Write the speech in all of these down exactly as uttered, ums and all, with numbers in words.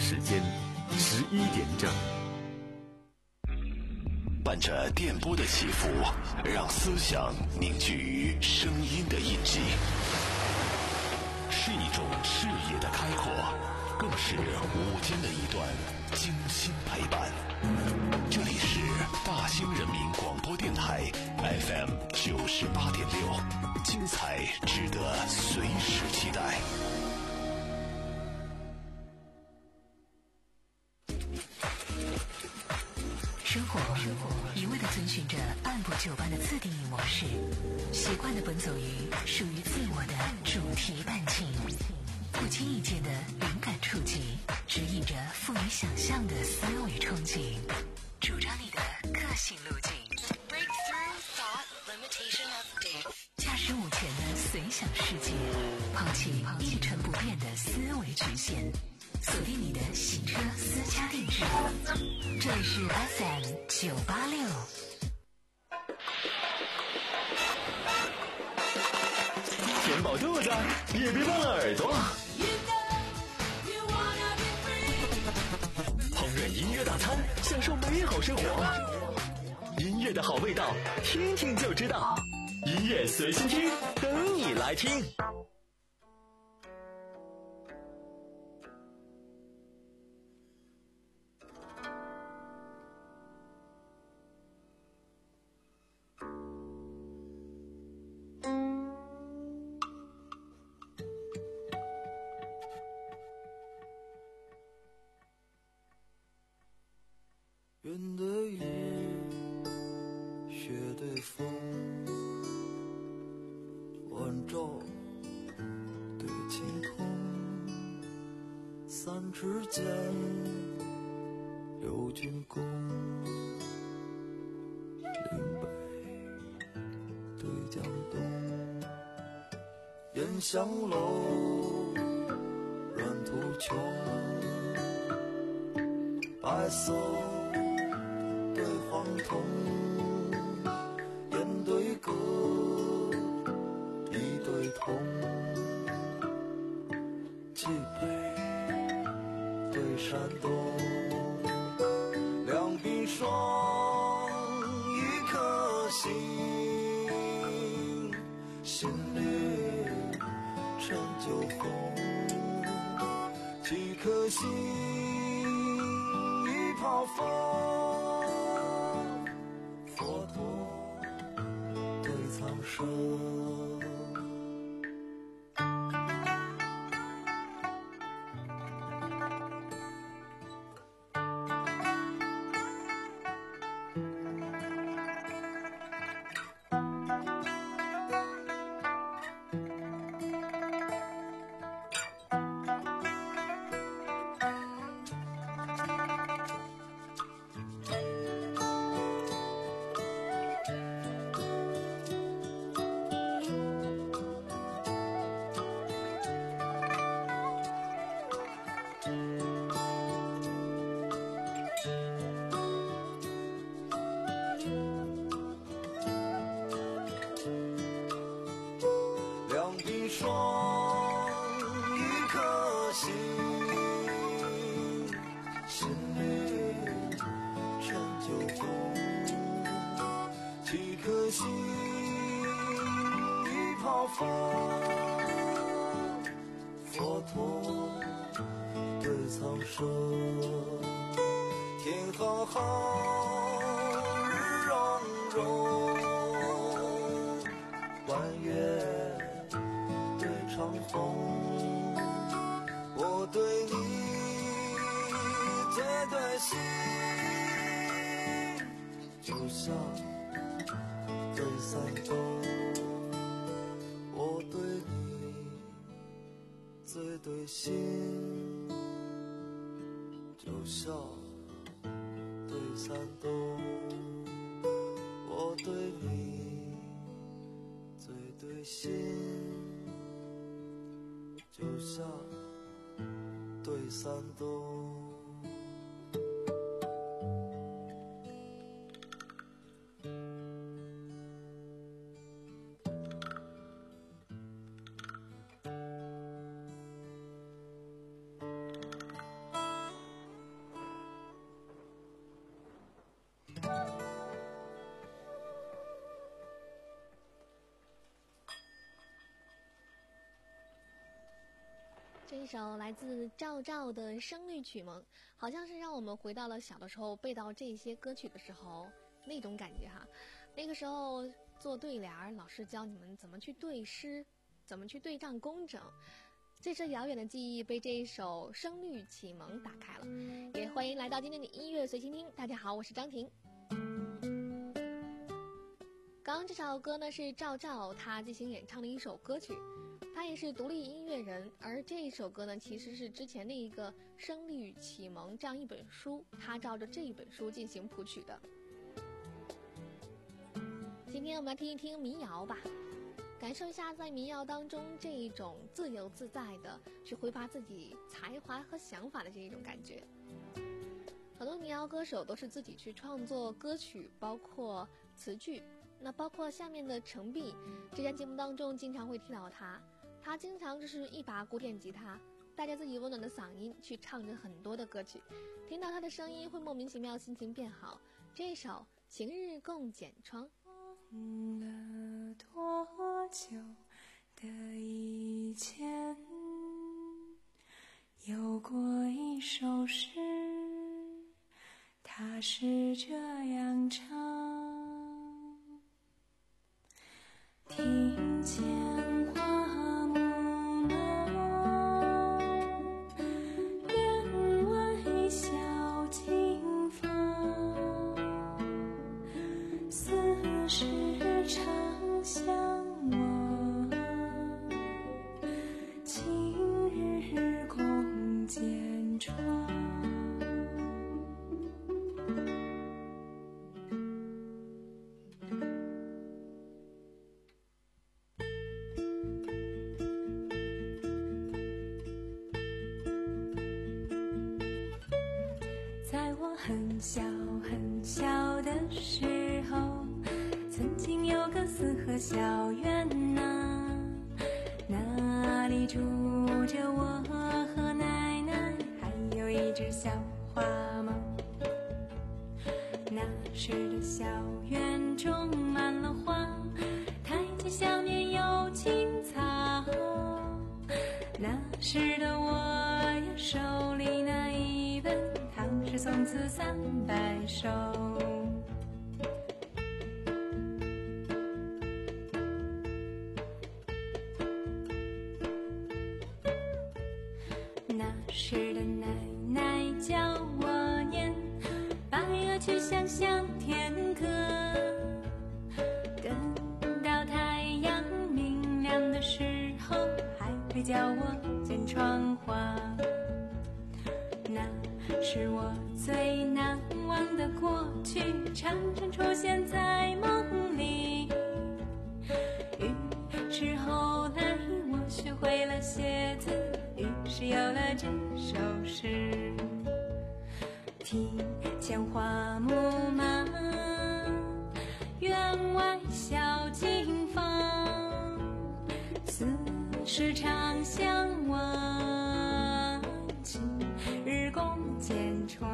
时间十一点整。 伴着电波的起伏，让思想凝聚于声音的印记，是一种视野的开阔，更是午间的一段精心陪伴。这里是大兴人民广播电台 F M 九十八点六，精彩值得随时期待。 生活一味地遵循着按部就班的自定义模式，习惯地奔走于属于自我的主题伴境，不经意间的灵感触及，指引着富于想象的思维憧憬，主张你的个性路径。Breakthrough thought limitation update。驾驶午前的随想世界，抛弃一成不变的思维局限，锁定你的行车私家定制。这里是 F M 九八六。 填饱肚子，也别忘了耳朵。烹饪音乐大餐，享受美好生活。音乐的好味道，听听就知道。音乐随心听，等你来听。 云对雨，雪对风，晚照对晴空，三尺剑，有军功，岭北对江东，烟香楼，软土穷，白色对黄铜，烟对歌，一对铜，冀北对山东，两鬓霜，一颗心，心里陈酒红，几颗心，一泡风。佛陀对苍生，两鬓霜，一颗心，心里陈酒红，几颗心，一泡风。佛陀对苍生，天浩浩，日融融，弯月长虹，我对你最对心，就像对三冬。我对你最对心，就像对三冬。我对你最对心，就像对山东。 这一首来自赵照的《声律启蒙》，好像是让我们回到了小的时候背到这些歌曲的时候那种感觉哈。那个时候做对联，老师教你们怎么去对诗，怎么去对仗工整。这些遥远的记忆被这一首《声律启蒙》打开了。也欢迎来到今天的音乐随心听。大家好，我是张婷。刚刚这首歌呢是赵照他即兴演唱的一首歌曲，他也是独立音乐人，而这一首歌呢其实是之前的一个《声律启蒙》这样一本书，他照着这一本书进行谱曲的。今天我们来听一听民谣吧，感受一下在民谣当中这一种自由自在的去挥发自己才华和想法的这一种感觉。很多民谣歌手都是自己去创作歌曲，包括词句，那包括下面的程璧，这家节目当中经常会听到他，他经常就是一把古典吉他，带着自己温暖的嗓音去唱着很多的歌曲，听到他的声音会莫名其妙心情变好。这一首《晴日共剪窗》。 忘了多久的以前，有过一首诗，它是这样唱：听见花木满，员外小径芳，似是长相望，晴日共剪窗。在我很小很小的时候，曾经有个四合小院啊，那里住着我和奶奶，还有一只小花猫。那时的小院种满了花，台阶下面有青草。那时的我呀，手里拿一本《唐诗宋词三百首》。那时的奶奶教我念白鹅曲项向天歌，等到太阳明亮的时候，还会教我剪窗花。那是我最难忘的过去，常常出现在梦里。于是后来我学会了写字，于是有了这首诗：庭前花木满，员外小径芳，似是长相望，晴日共剪窗。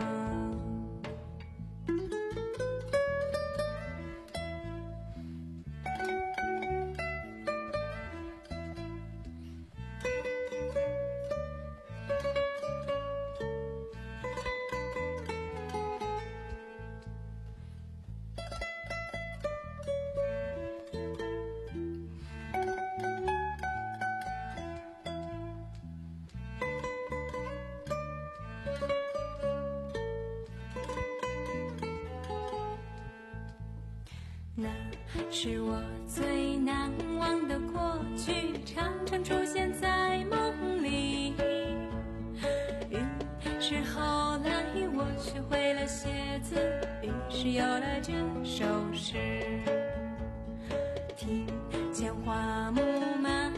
那是我最难忘的过去，常常出现在梦里。于是后来我学会了写字，于是有了这首诗：庭前花木满，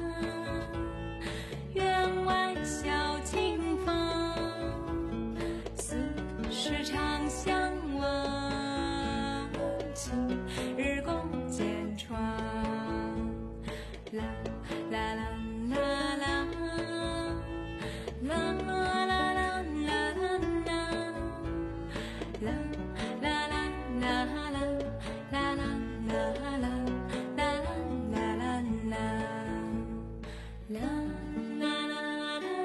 员外小径芳，似是长相望，晴日共剪窗。啦啦啦啦啦啦啦啦啦啦啦啦啦啦啦啦啦。啦啦啦啦啦啦啦啦啦啦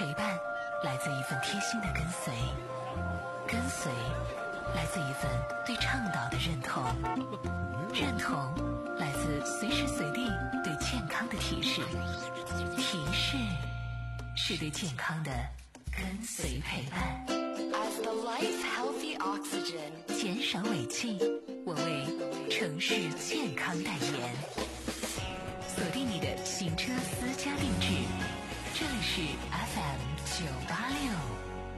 陪伴来自一份贴心的跟随，跟随来自一份对倡导的认同，认同来自随时随地对健康的提示，提示是对健康的跟随陪伴。 As the life healthy oxygen， 减少尾气，我为城市健康代言。锁定你的行车私家定制，这里是 F M 九八六。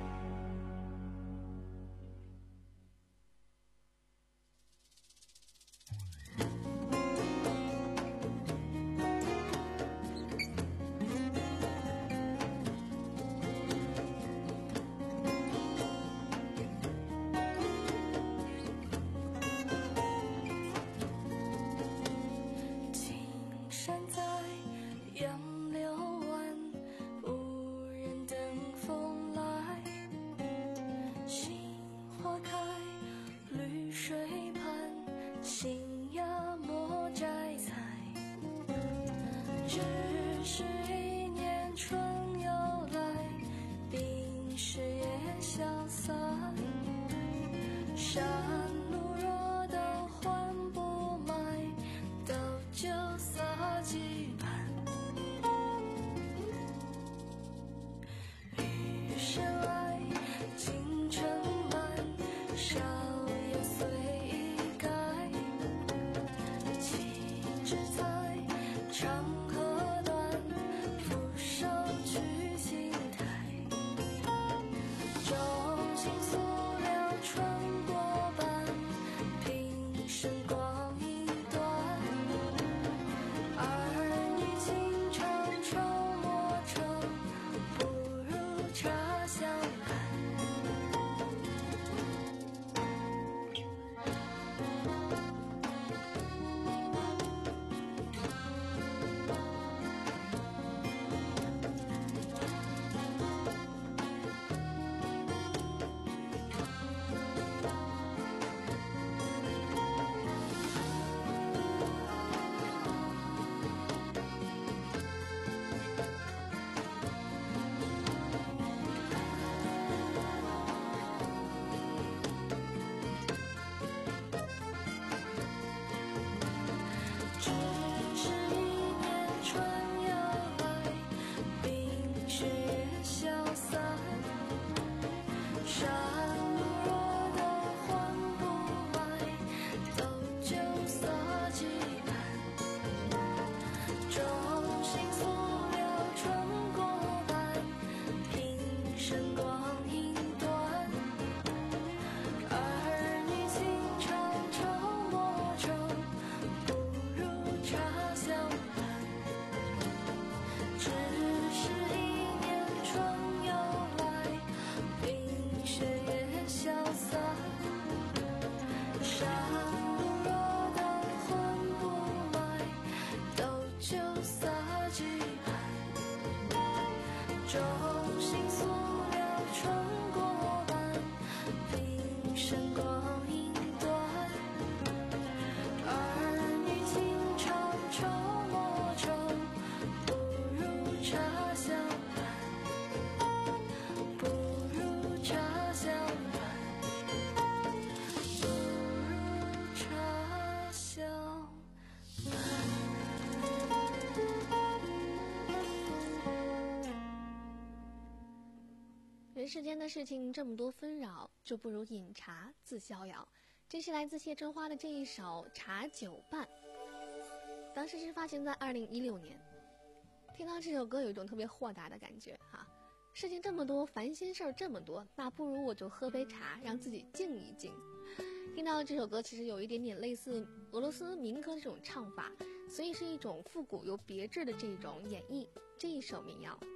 人世间的事情这么多纷扰，就不如饮茶自逍遥。这是来自谢春花的这一首《茶酒伴》，当时是发行在二零一六年。听到这首歌有一种特别豁达的感觉哈、啊，事情这么多，烦心事儿这么多，那不如我就喝杯茶，让自己静一静。听到这首歌其实有一点点类似俄罗斯民歌这种唱法，所以是一种复古又别致的这种演绎这一首民谣。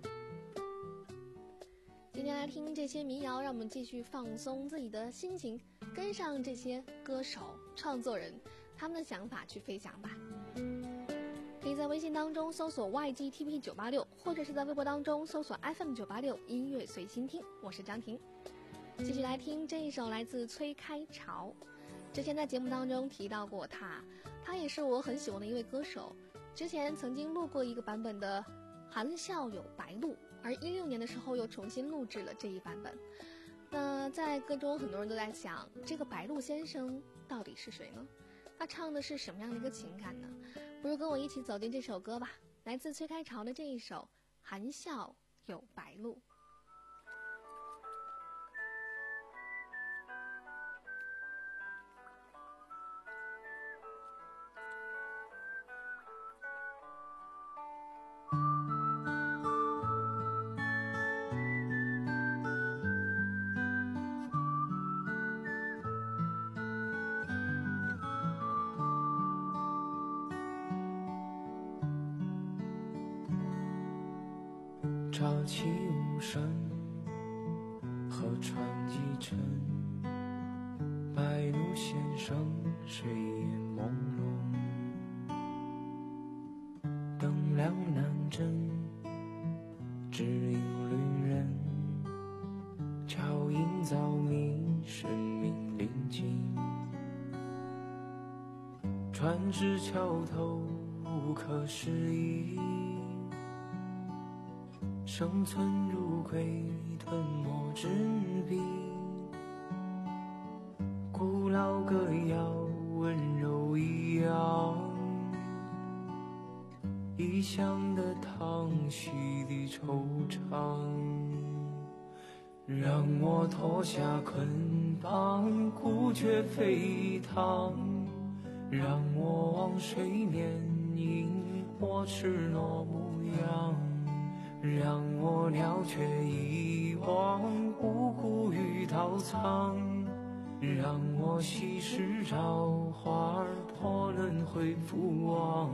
今天来听这些民谣，让我们继续放松自己的心情，跟上这些歌手创作人他们的想法去飞翔吧。可以在微信当中搜索 Y G T P 九八六，或者是在微博当中搜索 F M 九八六音乐随心听。我是张婷，继续来听这一首来自崔开潮。之前在节目当中提到过他，他也是我很喜欢的一位歌手。之前曾经录过一个版本的《含笑有白鹭》， 而一六年的时候又重新录制了这一版本。那在歌中很多人都在想，这个白鹿先生到底是谁呢？他唱的是什么样的一个情感呢？不如跟我一起走进这首歌吧，来自崔开潮的这一首《含笑有白鹿》。 乍起无声，河船几沉，白鹿先生睡眼朦胧，灯亮南针，只引旅人，脚印早明，生命临近，船只桥头无可思议，生存如鬼，吞没纸笔，古老歌谣温柔一样，异乡的唐溪的惆怅，让我脱下捆绑，孤绝飞腾，让我往水面迎我赤裸模样，让我了却遗忘无辜与刀藏，让我稀释朝花破轮回复往。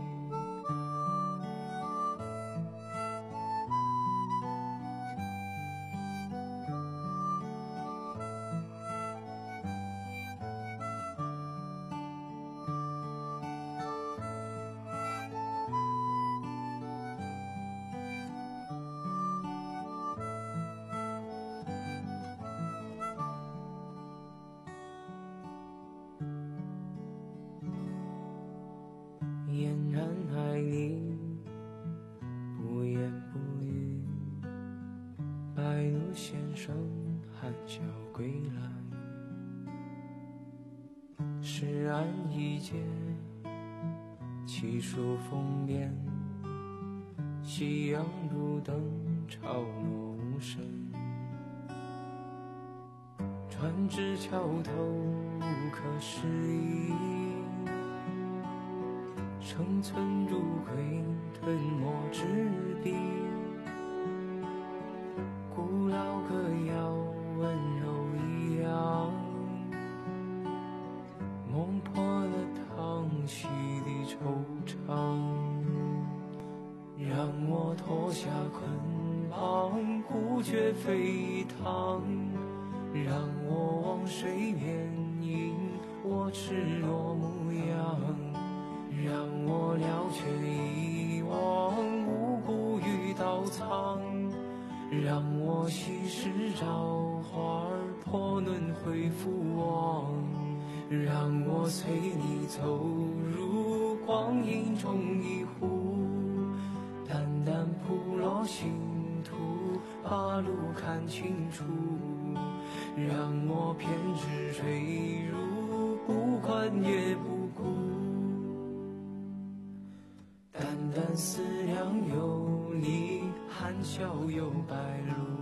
嫣然爱你，不言不语，白鹿先生含笑归来，诗案一节，奇书封边，夕阳路灯潮落无声，船只桥头无可思议，生存如鬼，吞没纸笔，古老歌谣温柔一样，梦破了唐溪的惆怅，让我脱下捆绑，孤绝飞腾，让我往水面迎我赤裸模样，让我了却遗忘无辜与刀藏，让我稀释朝花破轮回复往，让我随你走入光阴中一壶，淡淡铺落星途，把路看清楚，让我偏执坠入，不管也不顾，淡淡思量有你，含笑有白鹿。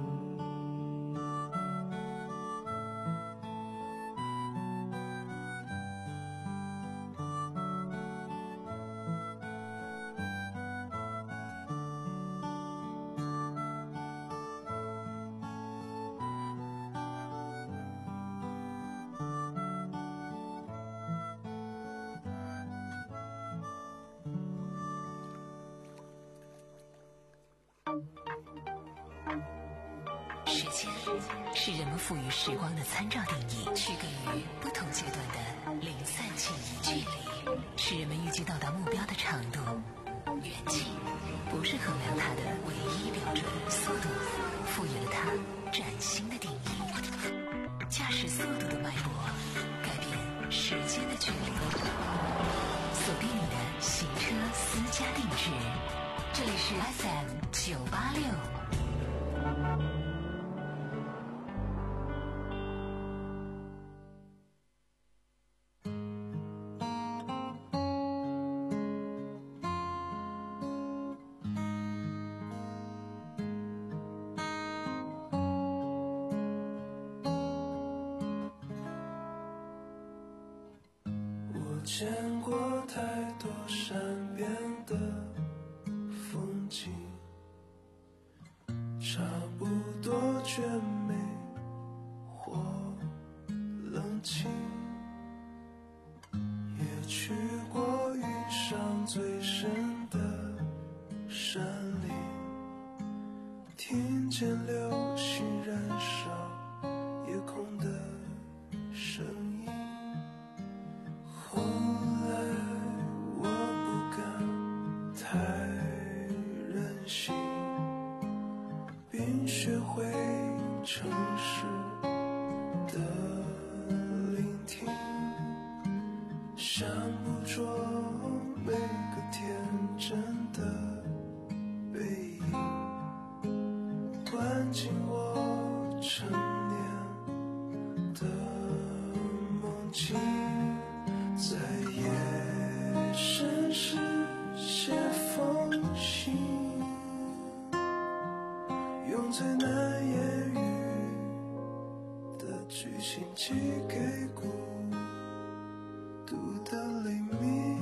时间是人们赋予时光的参照定义，区隔于不同阶段的零散迁移距离，是人们预计到达目标的长度。远近不是衡量它的唯一标准，速度赋予了它崭新的定义。驾驶速度的脉搏，改变时间的距离。锁定你的行车私家定制，这里是 F M 九八六。 见过太多善变的风景，差不多绝美或冷清，也去过遇上最深的山林，听见流星燃烧夜空的声音。后来我不敢太任性，并学会诚实的聆听，想捕捉每个天真的背影，关进我成年的梦境，在夜深时写封信，用最难言喻的剧情寄给孤独的黎明。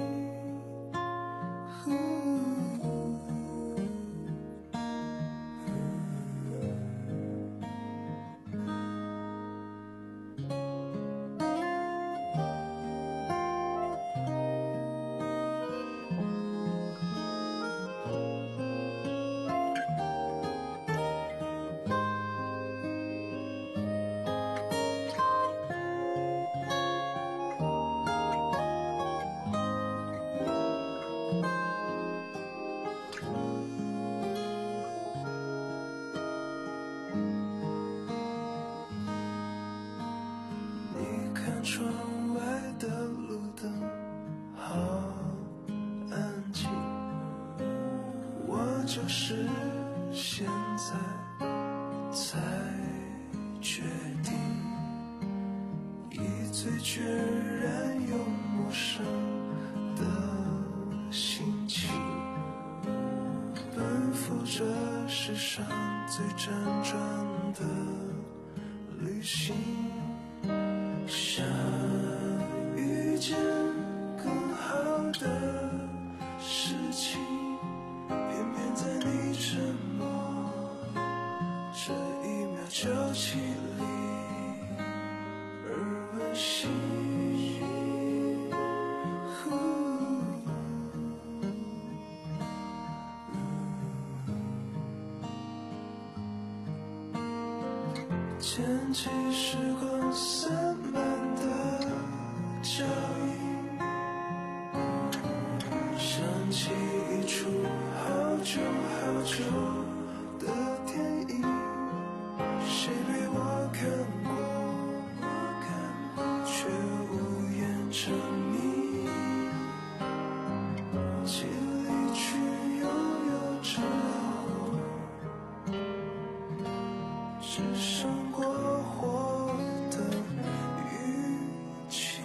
窗外的路灯好安静，我就是现在才决定，以最决然又陌生的心情，奔赴这世上最辗转的旅行，想遇见更好的事情，偏偏在你沉默这一秒就起立而温馨。牵起时光散漫的脚印，想起一出好久好久的电影，谁被我看过，却无言成谜，既离去又有之后，只剩过火的语气。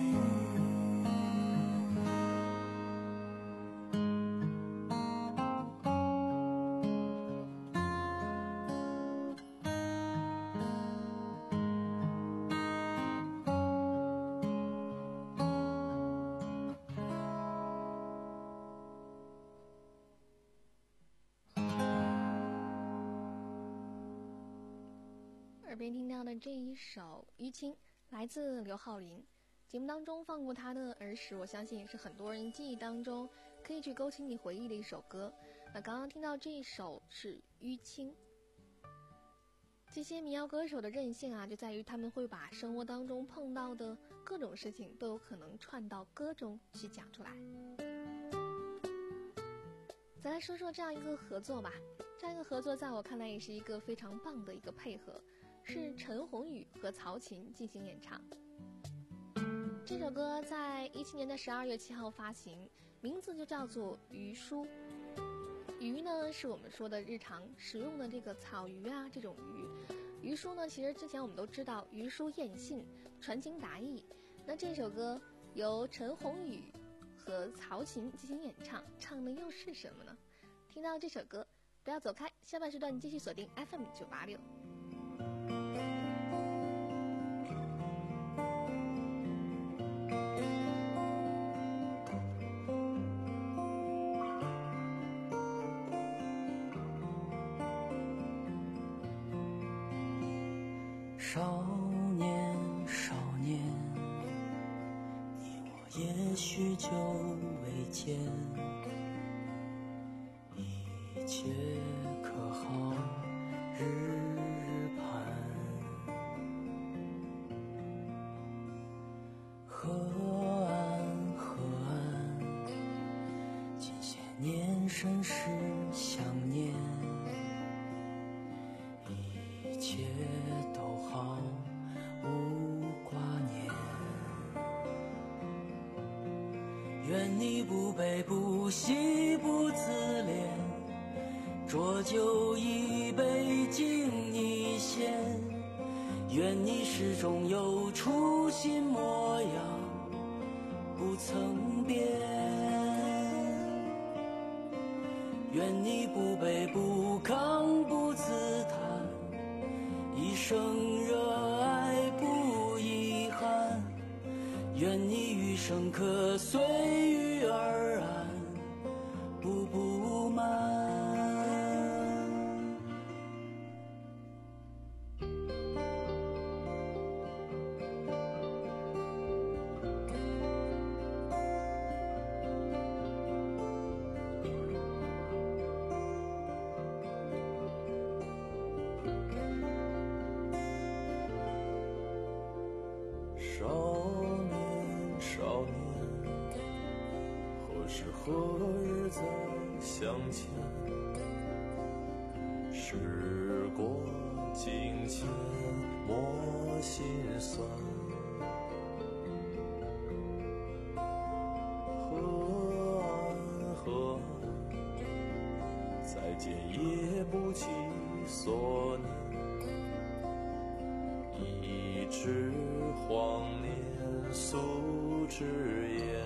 耳边听到的这一首《淤青》来自刘浩霖，节目当中放过他的儿时，我相信也是很多人记忆当中可以去勾起你回忆的一首歌。那刚刚听到这一首是《淤青》。这些民谣歌手的韧性啊，就在于他们会把生活当中碰到的各种事情都有可能串到歌中去讲出来。再来说说这样一个合作吧，这样一个合作在我看来也是一个非常棒的一个配合，是陈鸿宇和曹琴进行演唱。这首歌在一七年的十二月七号发行，名字就叫做《鱼书》。鱼呢是我们说的日常使用的这个草鱼啊，这种鱼。鱼书呢，其实之前我们都知道鱼书燕信，传情达意。那这首歌由陈鸿宇和曹琴进行演唱，唱的又是什么呢？听到这首歌不要走开，下半时段继续锁定 F M 九八六。 少年少年，你我也许久未见，一切可好日日盼。河岸河岸，近些年甚是想念，一切都好无挂念。愿你不悲不喜不自怜，浊酒一杯敬你先。愿你始终有初心模样不曾变。愿你不卑不亢不自叹，一生热爱不遗憾。愿你余生可随遇而安不不满。少年少年，何时何日再相见？时过境迁莫心酸。河岸河岸，再见也不起所念。一纸荒年素之言，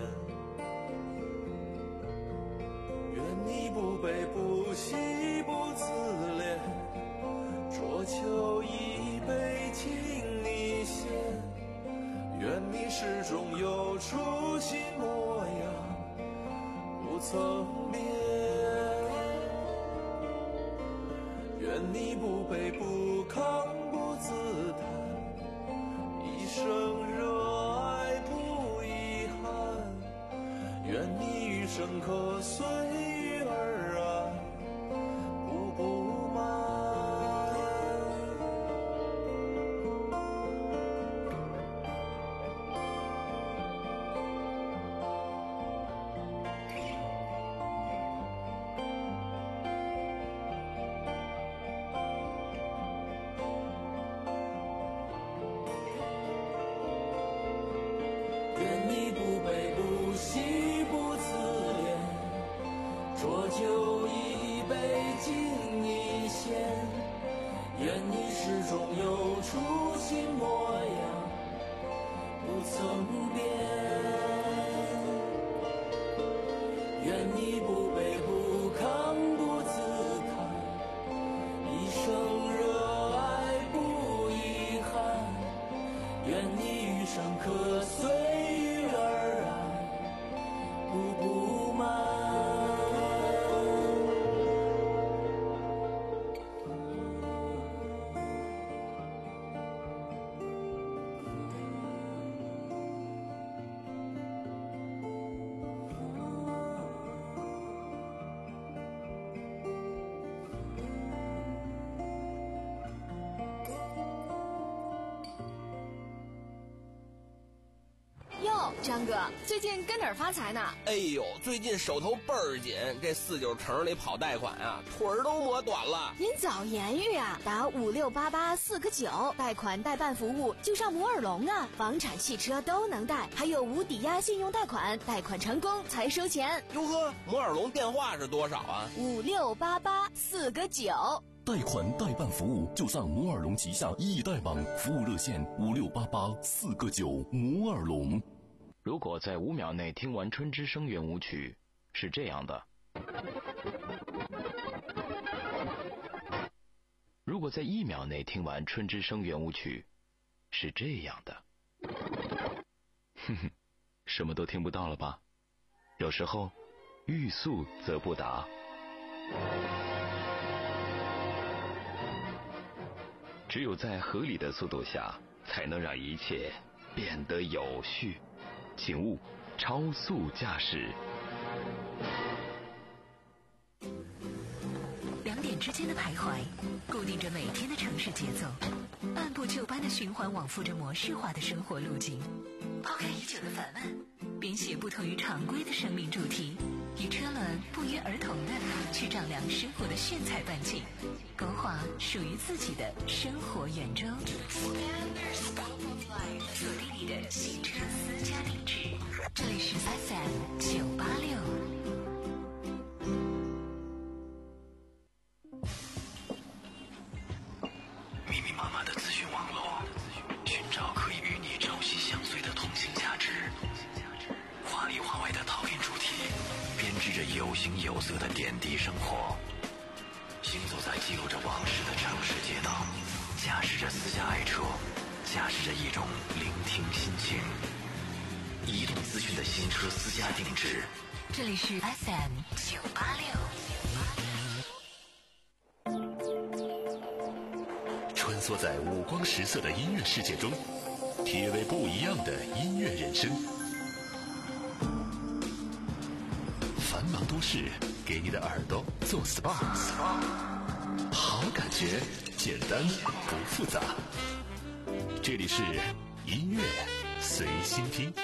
愿你不悲不喜不自怜，浊酒一杯敬你先。愿你始终有初心模样不曾变。愿你不卑不亢不自叹，一生热爱不遗憾。愿你余生可随遇而安不不满。愿你不卑不喜不自怜，浊酒一杯敬你先。愿你始终有初心模样不曾变。愿你不卑不亢不自叹，一生热爱不遗憾。愿你余生可随遇而安不不满。 哟，张哥，最近跟哪儿发财呢？ 哎呦，最近手头倍儿紧，这四九城里跑贷款啊，腿儿都磨短了。 您早言语啊，打五六八八四个九，贷款代办服务就上摩尔龙啊，房产、汽车都能贷，还有无抵押信用贷款，贷款成功才收钱。 哟呵，摩尔龙电话是多少啊？ 五六八八四个九。 贷款代办服务就上摩尔龙旗下易贷网，服务热线五六八八四个九。摩尔龙。 如果在五秒内听完春之声圆舞曲，是这样的；如果在一秒内听完春之声圆舞曲，是这样的。哼哼，什么都听不到了吧？有时候，欲速则不达。 只有在合理的速度下，才能让一切变得有序。请勿超速驾驶。 两点之间的徘徊，固定着每天的城市节奏，按部就班的循环往复着模式化的生活路径。抛开已久的烦闷，编写不同于常规的生命主题，与车轮不约而同的去丈量生活的炫彩半径，勾画属于自己的生活圆周。锁定你的新车私家定制，这里是 F M 九八六。 密密麻麻的资讯网络，寻找可以与你朝夕相随的通信价值。华里华外的陶冶主题，编织着有形有色的点滴生活。行走在记录着往事的城市街道，驾驶着私家爱车，驾驶着一种聆听心情。移动资讯的新车私家定制， 这里是 F M 九八六。 穿梭在五光十色的音乐世界中，体味不一样的音乐人生。繁忙都市，给你的耳朵做 S P A， 好感觉，简单不复杂。这里是音乐随心听。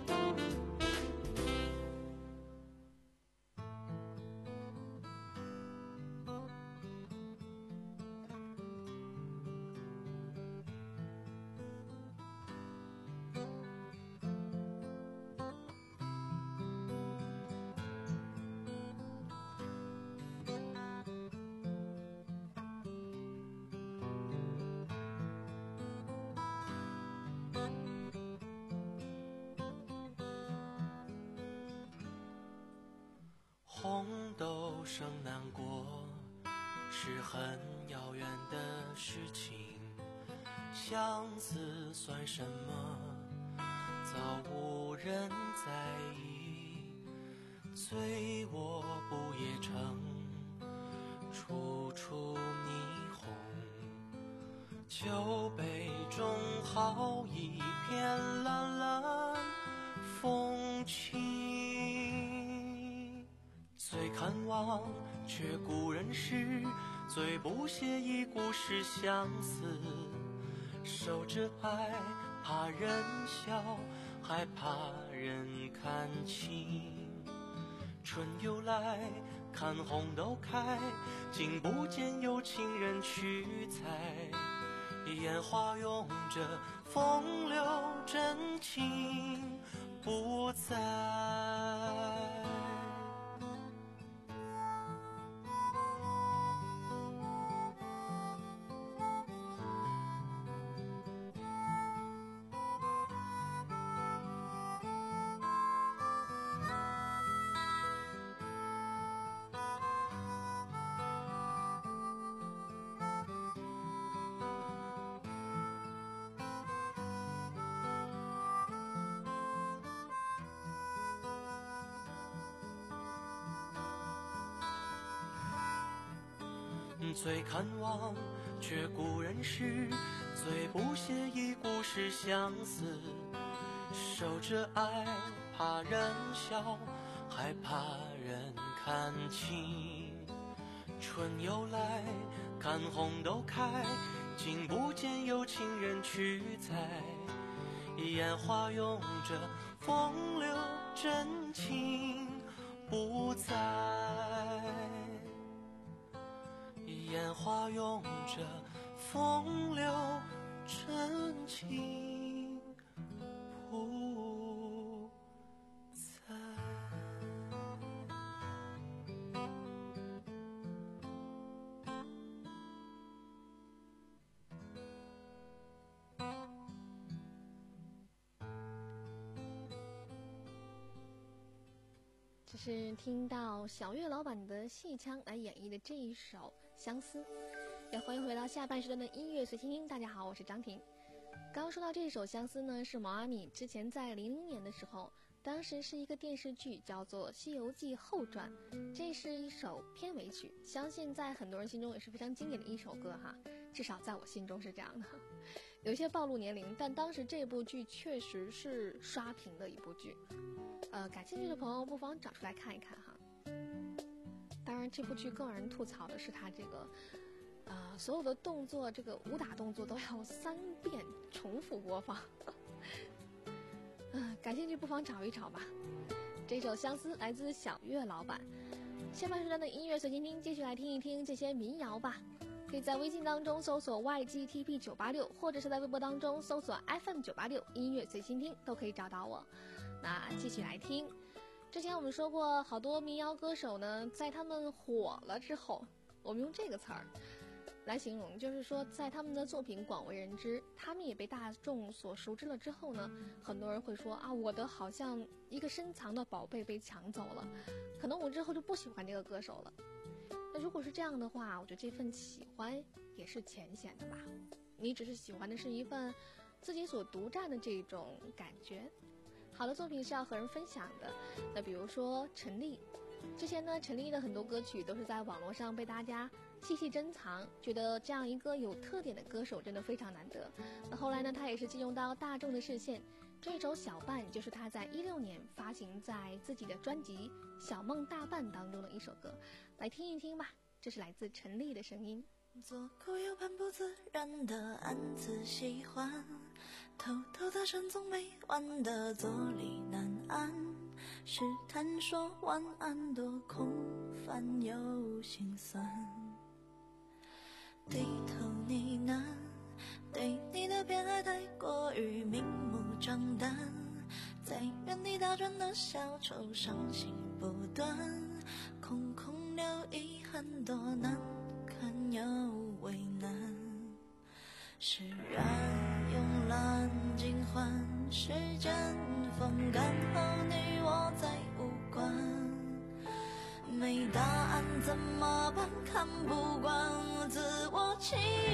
红豆生南国是很遥远的事情，相思算什么？早无人在意。醉卧不夜城，处处霓虹。酒杯中好一片蓝蓝风轻。最看望，却故人诗；最不屑一顾是相思。守着爱，怕人笑，还怕人看清。春又来，看红豆开，竟不见有情人去采。烟花拥着风流真情不在。最看望，却故人诗；最不屑一顾是相思。守着爱，怕人笑，还怕人看清。春又来，看红豆开，竟不见有情人去采。烟花拥着风流真情不在。烟花拥着风流真情不在。 这是听到小岳老板的戏腔来演绎的这一首相思。也欢迎回到下半时段的音乐随心听。大家好，我是张婷。刚刚说到这首相思呢，是毛阿敏之前在零零年的时候，当时是一个电视剧叫做《西游记后传》，这是一首片尾曲，相信在很多人心中也是非常经典的一首歌哈。 至少在我心中是这样的。有些暴露年龄，但当时这部剧确实是刷屏的一部剧。呃，感兴趣的朋友不妨找出来看一看哈。当然，这部剧更让人吐槽的是它这个，呃，所有的动作，这个武打动作都要三遍重复播放。嗯、呃，感兴趣不妨找一找吧。这首《相思》来自小月老板。下半时段的音乐随心听，继续来听一听这些民谣吧。可以在微信当中搜索 Y G T P 九八六，或者是在微博当中搜索 F M 九八六音乐随心听，都可以找到我。那继续来听。之前我们说过，好多民谣歌手呢，在他们火了之后，我们用这个词儿来形容，就是说在他们的作品广为人知，他们也被大众所熟知了之后呢，很多人会说啊，我的好像一个深藏的宝贝被抢走了，可能我之后就不喜欢这个歌手了。那如果是这样的话，我觉得这份喜欢也是浅显的吧，你只是喜欢的是一份自己所独占的这种感觉。好的作品是要和人分享的。那比如说陈粒，之前呢陈粒的很多歌曲都是在网络上被大家细细珍藏，觉得这样一个有特点的歌手真的非常难得。那后来呢，他也是进入到大众的视线，这首小半就是他在一六年发行在自己的专辑《小梦大半》当中的一首歌，来听一听吧。这是来自陈粒的声音。 左顾右盼不自然的暗自喜欢，偷偷的深总没完的坐立难安，试探说晚安多空泛又心酸，低头呢喃，对你的偏爱太过于明目张胆，在原地打转的小丑伤心不断，空空留遗憾多难看又为难，释然慵懒尽欢，时间风干后你我再无关，没答案怎么办？看不惯自我欺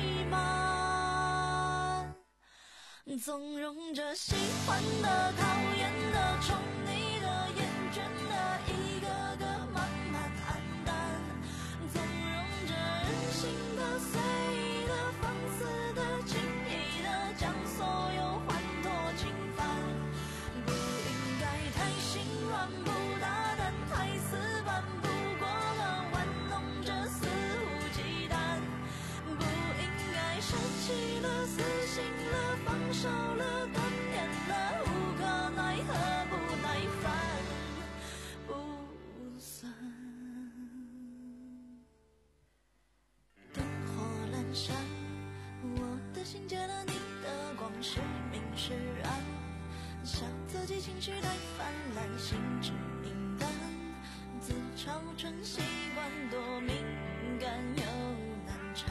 瞒，纵容着喜欢的、讨厌的、宠你的、厌倦的，一个个慢慢暗淡，纵容着任性的、随意的、放肆的、轻易的，将所有欢脱侵犯，不应该太心软，不大胆，太死板，不过了，玩弄着肆无忌惮，不应该舍弃了、死心了、放手了、断念了，无可奈何，不耐烦，不算。灯火阑珊，我的心借了你的光，是明是暗，笑自己情绪太泛滥，心智敏感，自嘲成习惯，多敏感又难缠，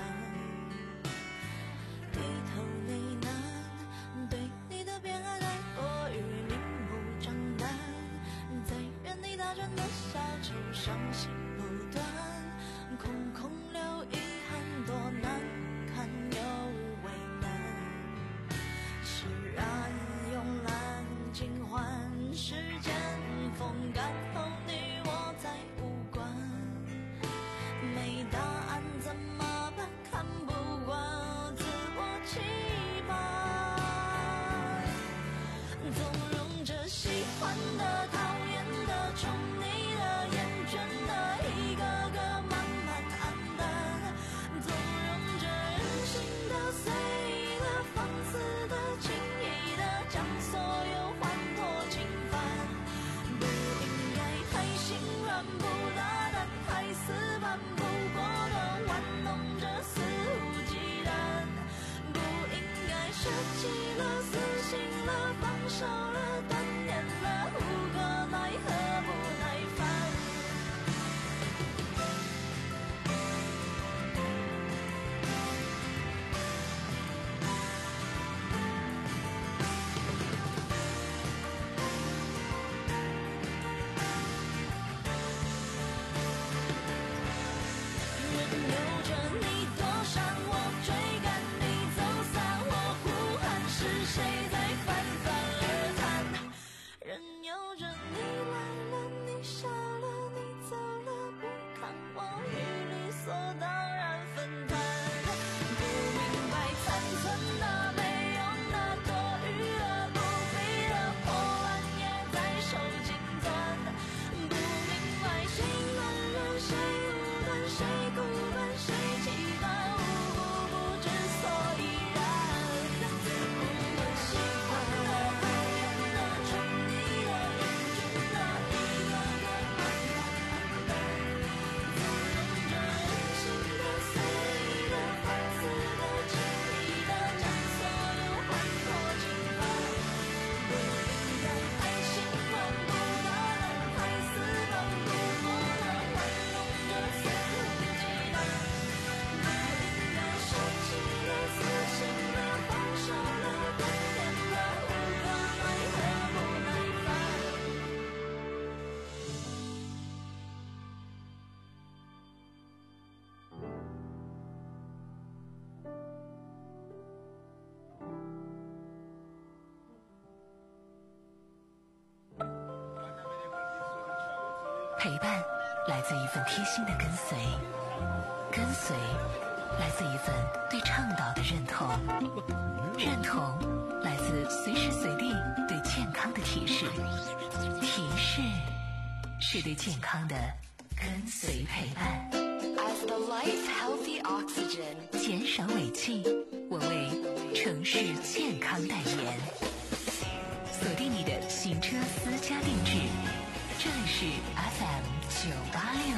低头呢喃，对你的偏爱太过于明目张胆，在原地打转的小丑伤心不断，空空留遗憾多难看又为难，释然慵懒尽欢，时间风干后你我再无关，没答案怎么办？看不惯自我欺瞒，纵容着喜欢的、讨厌的、宠你的、厌倦的，一个个慢慢暗淡，纵容着任性的、随意的、放肆的、轻易的，将所有欢脱侵犯，不应该太心软，不大胆，太死板，不过的玩陪伴来自一份贴心的跟随，跟随来自一份对倡导的认同，认同来自随时随地对健康的提示，提示是对健康的跟随陪伴。 As the life healthy oxygen， 减少尾气，我为城市健康代言。锁定你的行车私家定制，这里是 F M 九八六。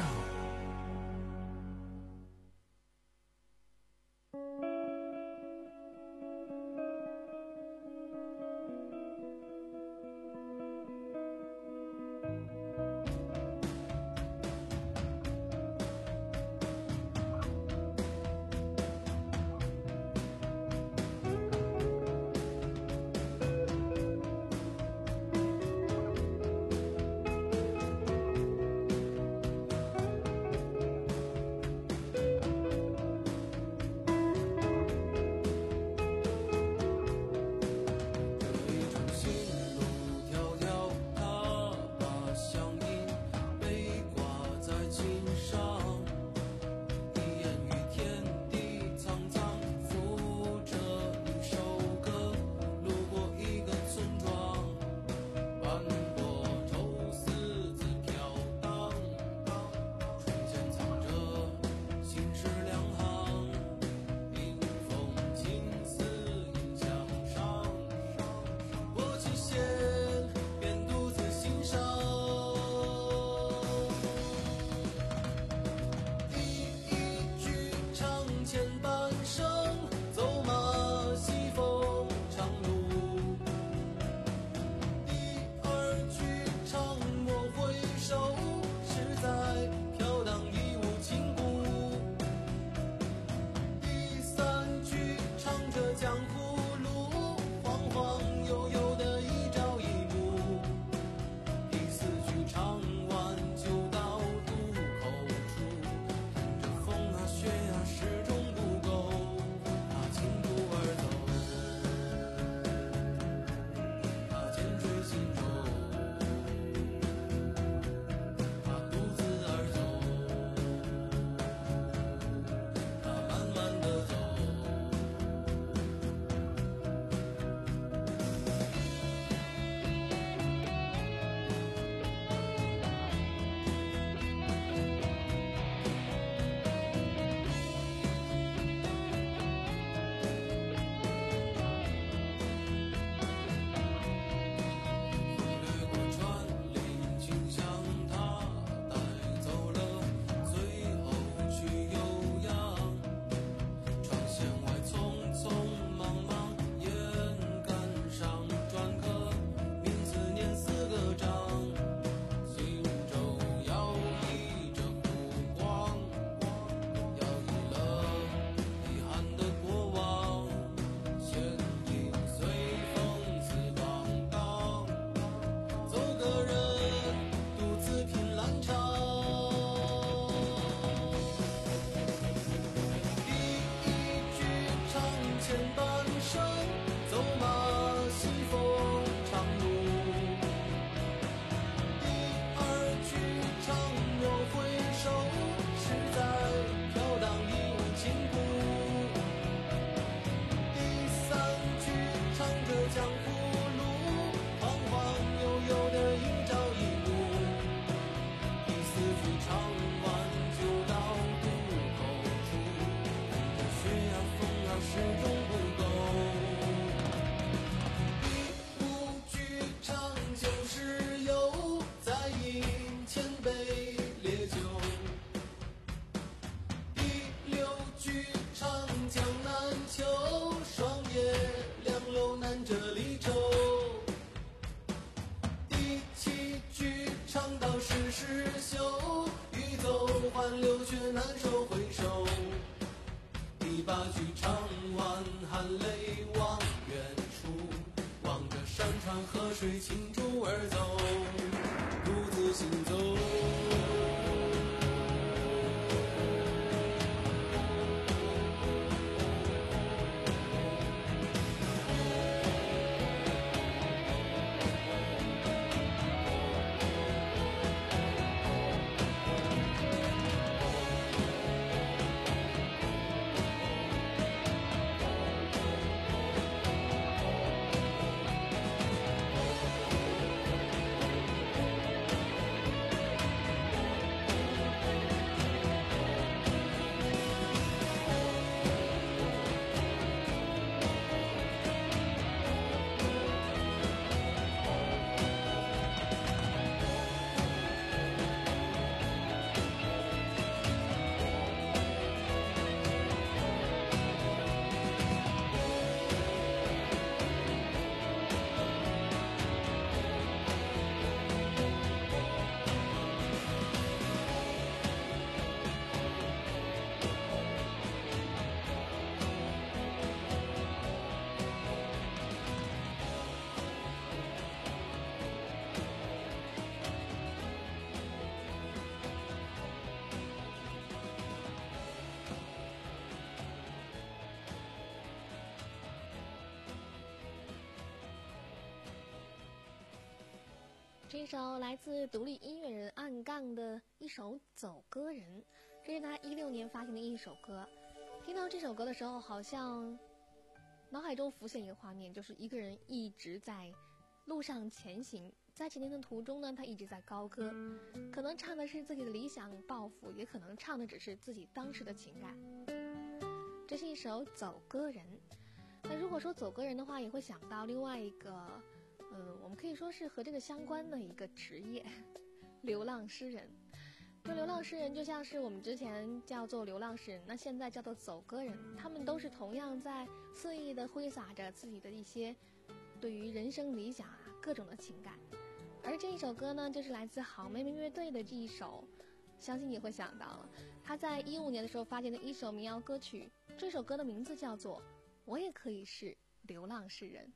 这首来自独立音乐人暗杠的一首《走歌人》，这是他一六年发行的一首歌。听到这首歌的时候，好像脑海中浮现一个画面，就是一个人一直在路上前行，在前行的途中呢，他一直在高歌，可能唱的是自己的理想抱负，也可能唱的只是自己当时的情感。这是一首《走歌人》。那如果说走歌人的话，也会想到另外一个嗯，我们可以说是和这个相关的一个职业，流浪诗人。那流浪诗人就像是我们之前叫做流浪诗人，那现在叫做走歌人，他们都是同样在肆意的挥洒着自己的一些对于人生理想啊各种的情感。而这一首歌呢，就是来自好妹妹乐队的这一首，相信你会想到了，他在一五年的时候发行的一首民谣歌曲，这首歌的名字叫做《我也可以是流浪诗人》。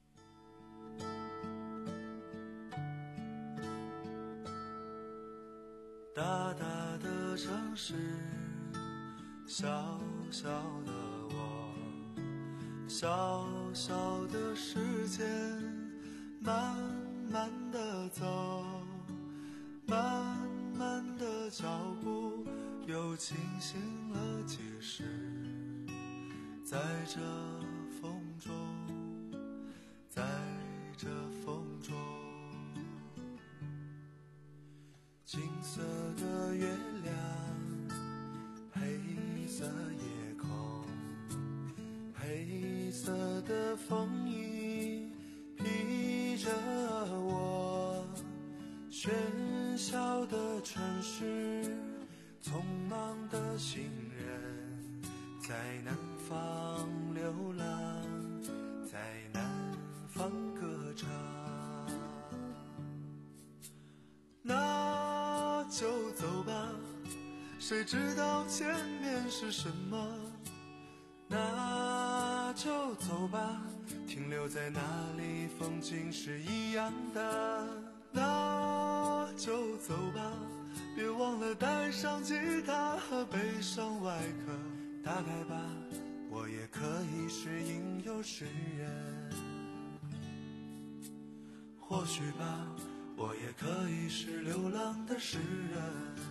大大的城市，小小的我，小小的时间，慢慢的走，慢慢的脚步，又清醒了几时，在这风中，在这风中。金色的月亮，黑色夜空，黑色的风衣披着我，喧嚣的城市，匆忙的行人，在南方流浪，在南方歌唱。那就走吧，谁知道前面是什么？那就走吧，停留在那里风景是一样的。那就走吧，别忘了带上吉他和悲伤外壳。大概吧，我也可以是吟游诗人。或许吧，我也可以是流浪的诗人。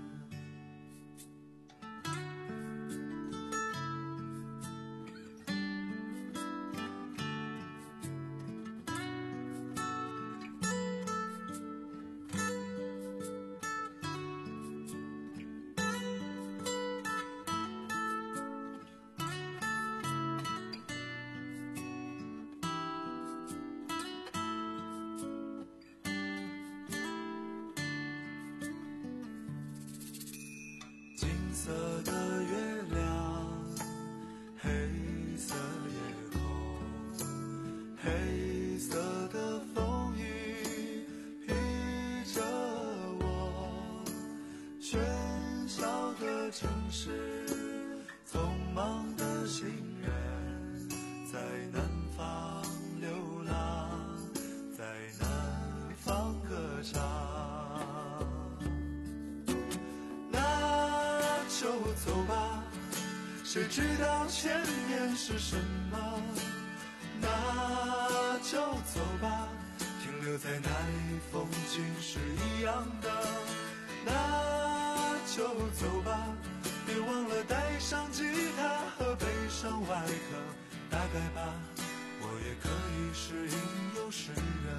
金色的月亮，黑色夜空，黑色的风雨披着我，喧嚣的城市，匆忙的行人，在南方流浪，在南方歌唱。就走吧，谁知道前面是什么？那就走吧，停留在那里风景是一样的。那就走吧，别忘了带上吉他和悲伤外壳。大概吧，我也可以是吟游诗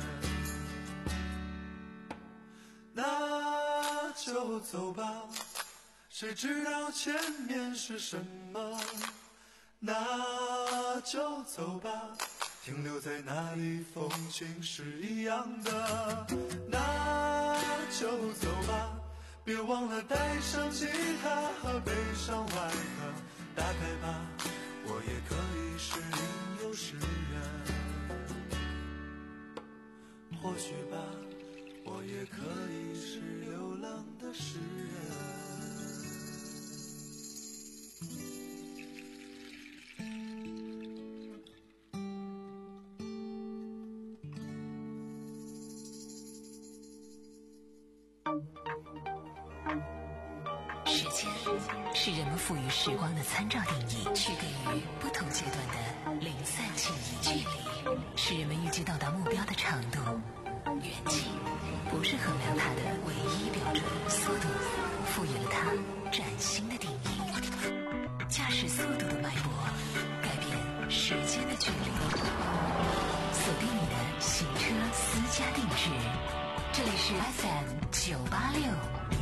人。那就走吧，谁知道前面是什么？那就走吧，停留在那里风景是一样的。那就走吧，别忘了带上吉他和悲伤外壳。大概吧，我也可以是吟游诗人。或许吧，我也可以是流浪的诗人。 时间是人们赋予时光的参照定义，去给予不同阶段的零散记忆。距离是人们预计到达目标的长度。远近不是衡量它的唯一标准，速度赋予了它崭新的定义。驾驶速度的脉搏，改变时间的距离。锁定你的行车私家定制，这里是 F M 九八六。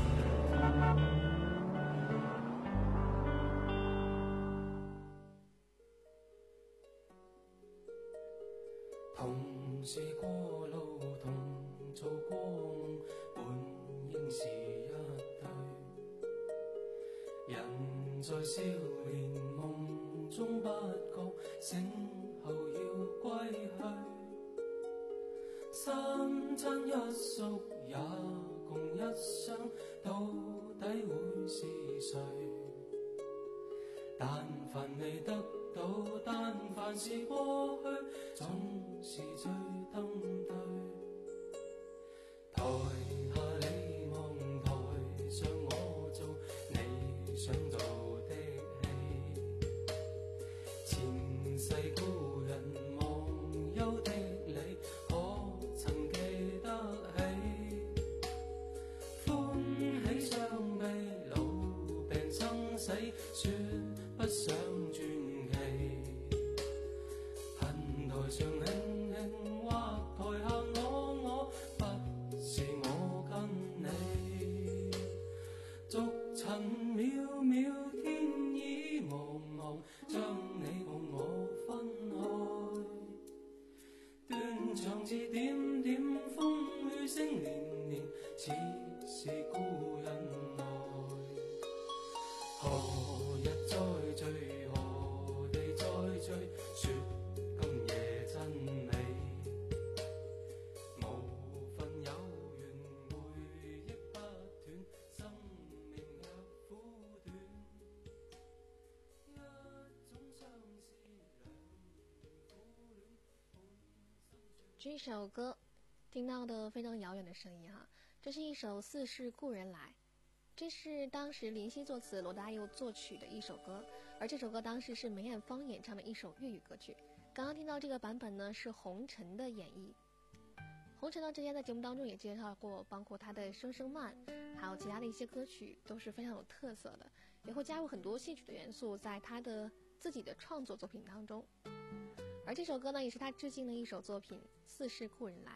同是過路，同做過夢，本應是一對。人在少年夢中不覺，醒後要歸去。三親一宿也共一生，到底會是誰？但凡未得到，但凡是過去，總是最登對。台下你望，台上我做你想做的戲。前世故人忘憂的你，可曾記得起？歡喜傷悲，老病生死，說不想傳奇。恨台上輕輕，或台下我我，不是我跟你。逐塵渺渺，天意茫茫，將你共我分開。斷腸字點點，風雨聲連連，似是故人來。何日再聚，何地再聚，說今夜真美。無份有緣，回憶不斷，生命若苦短。一種相思，兩苦戀。 这首歌听到的非常遥远的声音哈，这是一首《似是故人来》。这是当时林夕作词，罗大佑作曲的一首歌，而这首歌当时是梅艳芳演唱的一首粤语歌曲。刚刚听到这个版本呢，是红尘的演绎。红尘呢，之前在节目当中也介绍过，包括他的《声声慢》，还有其他的一些歌曲都是非常有特色的，也会加入很多戏曲的元素在他的自己的创作作品当中。而这首歌呢，也是他致敬的一首作品《似是故人来》。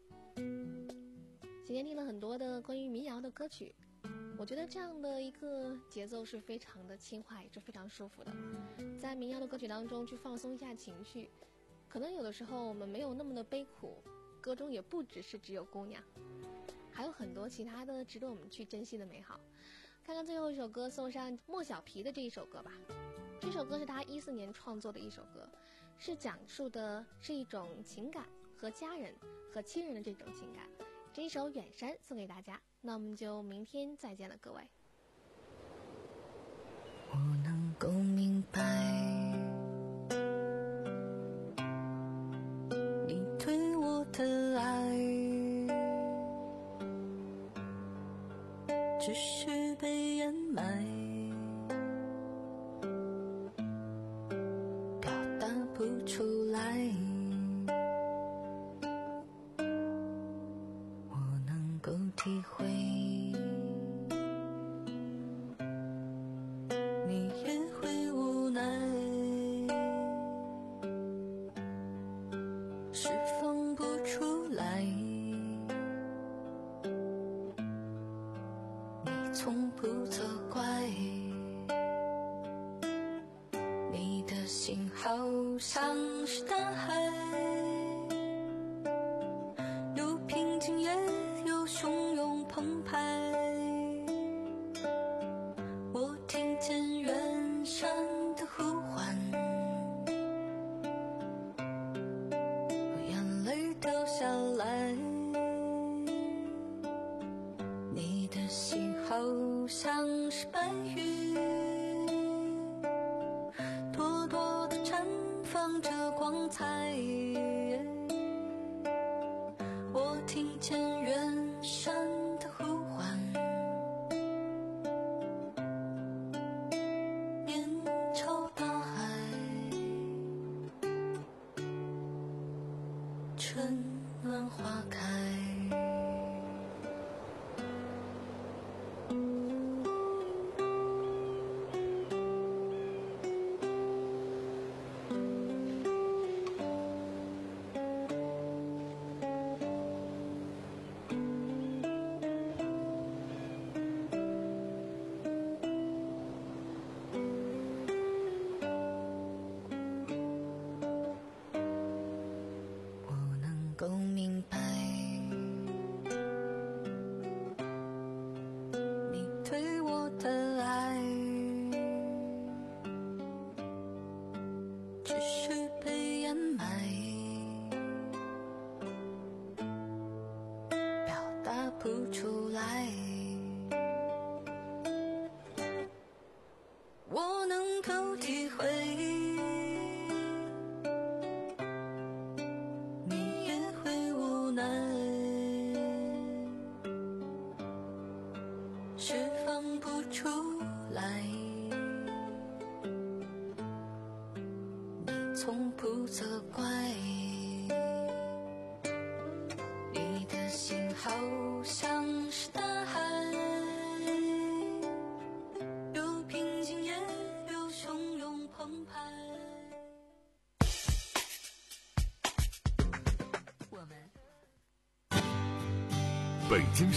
今天听了很多的关于民谣的歌曲，我觉得这样的一个节奏是非常的轻快，也是非常舒服的。在民谣的歌曲当中去放松一下情绪，可能有的时候我们没有那么的悲苦，歌中也不只是只有姑娘，还有很多其他的值得我们去珍惜的美好。看看最后一首歌，送上莫小皮的这一首歌吧。这首歌是他一四年创作的一首歌，是讲述的是一种情感，和家人和亲人的这种情感。这一首《远山》送给大家，那我们就明天再见了，各位。 我能够明白你对我的爱，只是被掩埋，表达不出来。我能够体会你也会无奈，释放不出来。你从不责怪，你的心好像是大海，有平静也有汹涌澎湃。我听见远山的呼唤，我眼泪掉下来。你的心好像是白云，朵朵的绽放着光彩。我听见远山的呼唤，面朝大海，春暖花开。 不出来。我能够体会，你也会无奈，释放不出来。你从不责怪，你的心好像是大海，有平静也有汹涌澎湃。 北京